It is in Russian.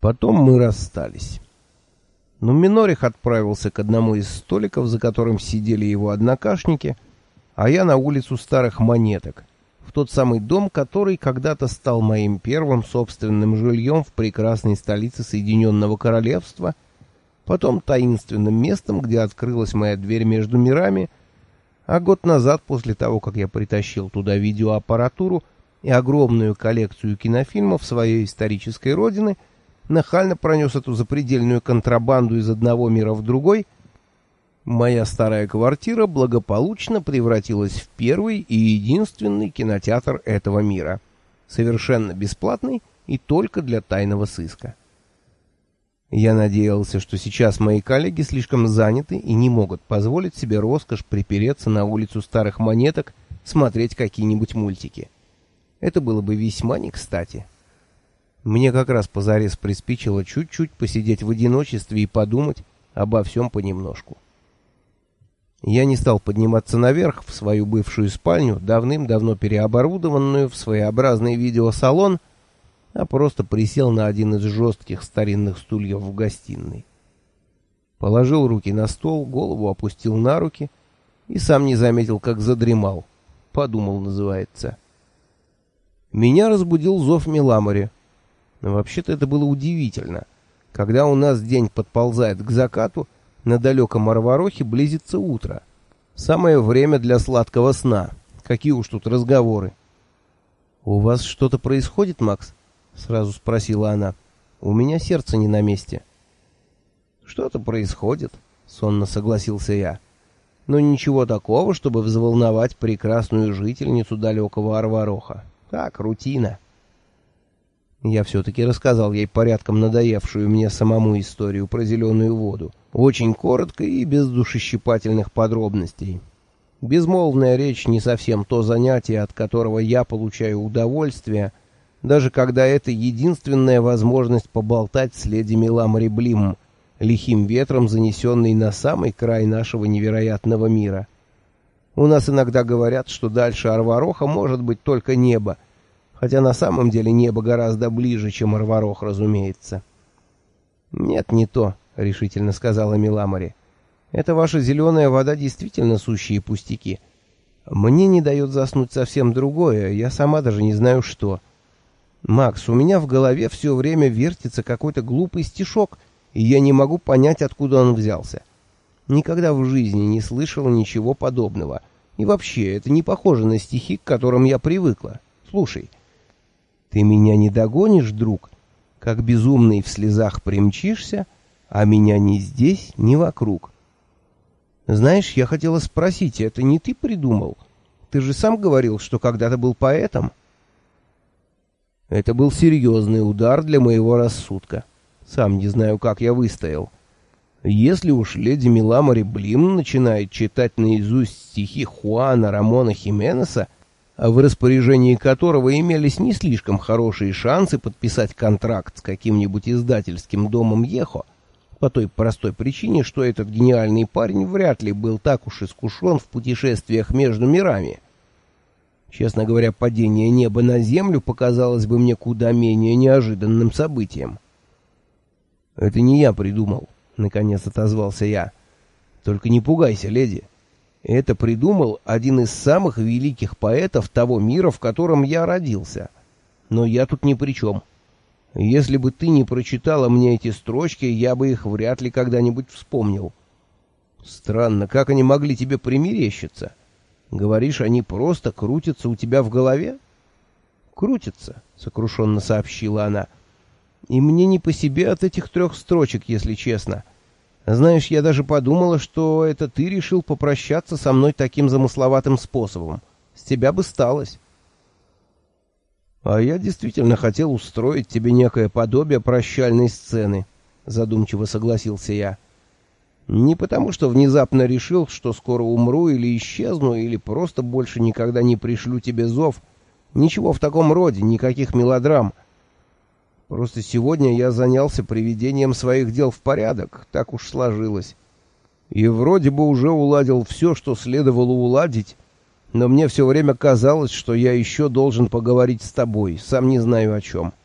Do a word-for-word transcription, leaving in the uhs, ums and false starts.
Потом мы расстались. Но Минорих отправился к одному из столиков, за которым сидели его однокашники, а я на улицу Старых Монеток, в тот самый дом, который когда-то стал моим первым собственным жильем в прекрасной столице Соединенного Королевства, потом таинственным местом, где открылась моя дверь между мирами, а год назад, после того, как я притащил туда видеоаппаратуру и огромную коллекцию кинофильмов своей исторической родины, нахально пронес эту запредельную контрабанду из одного мира в другой, моя старая квартира благополучно превратилась в первый и единственный кинотеатр этого мира, совершенно бесплатный и только для тайного сыска. Я надеялся, что сейчас мои коллеги слишком заняты и не могут позволить себе роскошь припереться на улицу Старых Монеток смотреть какие-нибудь мультики. Это было бы весьма не кстати. Мне как раз позарез приспичило чуть-чуть посидеть в одиночестве и подумать обо всем понемножку. Я не стал подниматься наверх в свою бывшую спальню, давным-давно переоборудованную в своеобразный видеосалон, а просто присел на один из жестких старинных стульев в гостиной. Положил руки на стол, голову опустил на руки и сам не заметил, как задремал. Подумал, называется. Меня разбудил зов Миламори. Но вообще-то это было удивительно. Когда у нас день подползает к закату, на далеком Арварохе близится утро. Самое время для сладкого сна. Какие уж тут разговоры. «У вас что-то происходит, Макс?» — сразу спросила она. «У меня сердце не на месте». «Что-то происходит», — сонно согласился я. «Но ничего такого, чтобы взволновать прекрасную жительницу далекого Арвароха. Так, рутина». Я все-таки рассказал ей порядком надоевшую мне самому историю про зеленую воду. Очень коротко и без душещипательных подробностей. Безмолвная речь не совсем то занятие, от которого я получаю удовольствие, даже когда это единственная возможность поболтать с леди Миламори Блим, лихим ветром занесенной на самый край нашего невероятного мира. У нас иногда говорят, что дальше Арвароха может быть только небо, хотя на самом деле небо гораздо ближе, чем Арварох, разумеется. «Нет, не то», — решительно сказала Миламори. «Это ваша зеленая вода действительно сущие пустяки. Мне не дает заснуть совсем другое, я сама даже не знаю что. Макс, у меня в голове все время вертится какой-то глупый стишок, и я не могу понять, откуда он взялся. Никогда в жизни не слышала ничего подобного. И вообще, это не похоже на стихи, к которым я привыкла. Слушай». «Ты меня не догонишь, друг, как безумный в слезах примчишься, а меня ни здесь, ни вокруг». Знаешь, я хотела спросить, это не ты придумал? Ты же сам говорил, что когда-то был поэтом. Это был серьезный удар для моего рассудка. Сам не знаю, как я выстоял. Если уж леди Миламори Блим начинает читать наизусть стихи Хуана Рамона Хименеса, в распоряжении которого имелись не слишком хорошие шансы подписать контракт с каким-нибудь издательским домом Ехо, по той простой причине, что этот гениальный парень вряд ли был так уж искушен в путешествиях между мирами. Честно говоря, падение неба на землю показалось бы мне куда менее неожиданным событием. «Это не я придумал», — наконец отозвался я. «Только не пугайся, леди. Это придумал один из самых великих поэтов того мира, в котором я родился. Но я тут ни при чем. Если бы ты не прочитала мне эти строчки, я бы их вряд ли когда-нибудь вспомнил. Странно, как они могли тебе примерещиться? Говоришь, они просто крутятся у тебя в голове?» «Крутятся», — сокрушенно сообщила она. «И мне не по себе от этих трех строчек, если честно. Знаешь, я даже подумала, что это ты решил попрощаться со мной таким замысловатым способом. С тебя бы сталось». «А я действительно хотел устроить тебе некое подобие прощальной сцены», — задумчиво согласился я. «Не потому, что внезапно решил, что скоро умру или исчезну, или просто больше никогда не пришлю тебе зов. Ничего в таком роде, никаких мелодрам. Просто сегодня я занялся приведением своих дел в порядок, так уж сложилось. И вроде бы уже уладил все, что следовало уладить, но мне все время казалось, что я еще должен поговорить с тобой, сам не знаю о чем.